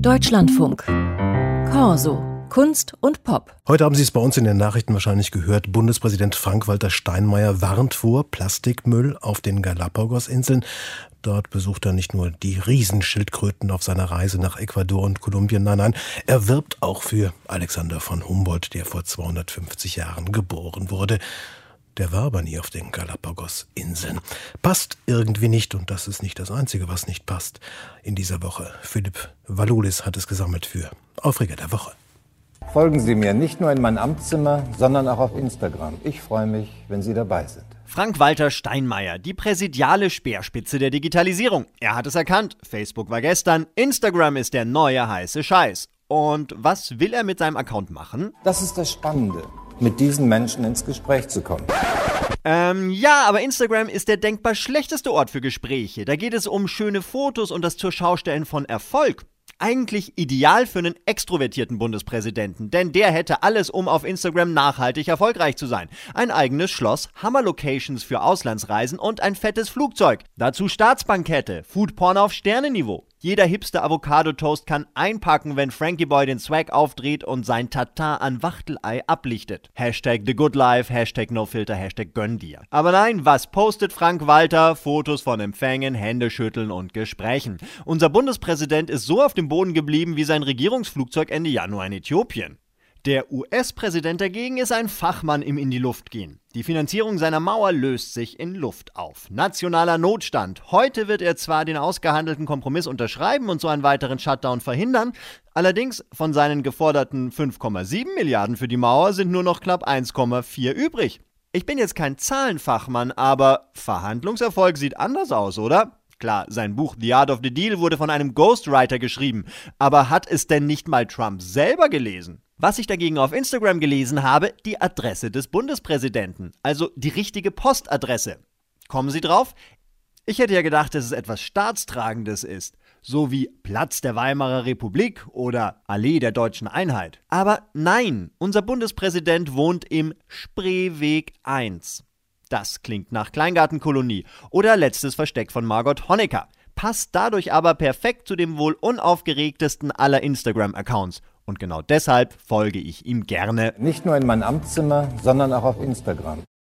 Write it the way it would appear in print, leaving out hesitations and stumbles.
Deutschlandfunk. Corso. Kunst und Pop. Heute haben Sie es bei uns in den Nachrichten wahrscheinlich gehört. Bundespräsident Frank-Walter Steinmeier warnt vor Plastikmüll auf den Galapagos-Inseln. Dort besucht er nicht nur die Riesenschildkröten auf seiner Reise nach Ecuador und Kolumbien. Nein, er wirbt auch für Alexander von Humboldt, der vor 250 Jahren geboren wurde. Der war aber nie auf den Galapagos-Inseln. Passt irgendwie nicht, und das ist nicht das Einzige, was nicht passt in dieser Woche. Philipp Valulis hat es gesammelt für Aufreger der Woche. Folgen Sie mir nicht nur in mein Amtszimmer, sondern auch auf Instagram. Ich freue mich, wenn Sie dabei sind. Frank-Walter Steinmeier, die präsidiale Speerspitze der Digitalisierung. Er hat es erkannt. Facebook war gestern, Instagram ist der neue heiße Scheiß. Und was will er mit seinem Account machen? Das ist das Spannende, mit diesen Menschen ins Gespräch zu kommen. Ja, aber Instagram ist der denkbar schlechteste Ort für Gespräche. Da geht es um schöne Fotos und das Zurschaustellen von Erfolg. Eigentlich ideal für einen extrovertierten Bundespräsidenten, denn der hätte alles, um auf Instagram nachhaltig erfolgreich zu sein. Ein eigenes Schloss, Hammer-Locations für Auslandsreisen und ein fettes Flugzeug. Dazu Staatsbankette, Foodporn auf Sternenniveau. Jeder hipster Avocado-Toast kann einpacken, wenn Frankie Boy den Swag aufdreht und sein Tatar an Wachtelei ablichtet. Hashtag The Good Life, Hashtag No Filter, Hashtag Gönn dir. Aber nein, was postet Frank-Walter? Fotos von Empfängen, Händeschütteln und Gesprächen. Unser Bundespräsident ist so auf dem Boden geblieben wie sein Regierungsflugzeug Ende Januar in Äthiopien. Der US-Präsident dagegen ist ein Fachmann im in die Luft gehen. Die Finanzierung seiner Mauer löst sich in Luft auf. Nationaler Notstand. Heute wird er zwar den ausgehandelten Kompromiss unterschreiben und so einen weiteren Shutdown verhindern, allerdings von seinen geforderten 5,7 Milliarden für die Mauer sind nur noch knapp 1,4 übrig. Ich bin jetzt kein Zahlenfachmann, aber Verhandlungserfolg sieht anders aus, oder? Klar, sein Buch The Art of the Deal wurde von einem Ghostwriter geschrieben, aber hat es denn nicht mal Trump selber gelesen? Was ich dagegen auf Instagram gelesen habe, die Adresse des Bundespräsidenten, also die richtige Postadresse. Kommen Sie drauf? Ich hätte ja gedacht, dass es etwas Staatstragendes ist, so wie Platz der Weimarer Republik oder Allee der Deutschen Einheit. Aber nein, unser Bundespräsident wohnt im Spreeweg 1. Das klingt nach Kleingartenkolonie oder letztes Versteck von Margot Honecker, passt dadurch aber perfekt zu dem wohl unaufgeregtesten aller Instagram-Accounts. Und genau deshalb folge ich ihm gerne. Nicht nur in mein Amtszimmer, sondern auch auf Instagram.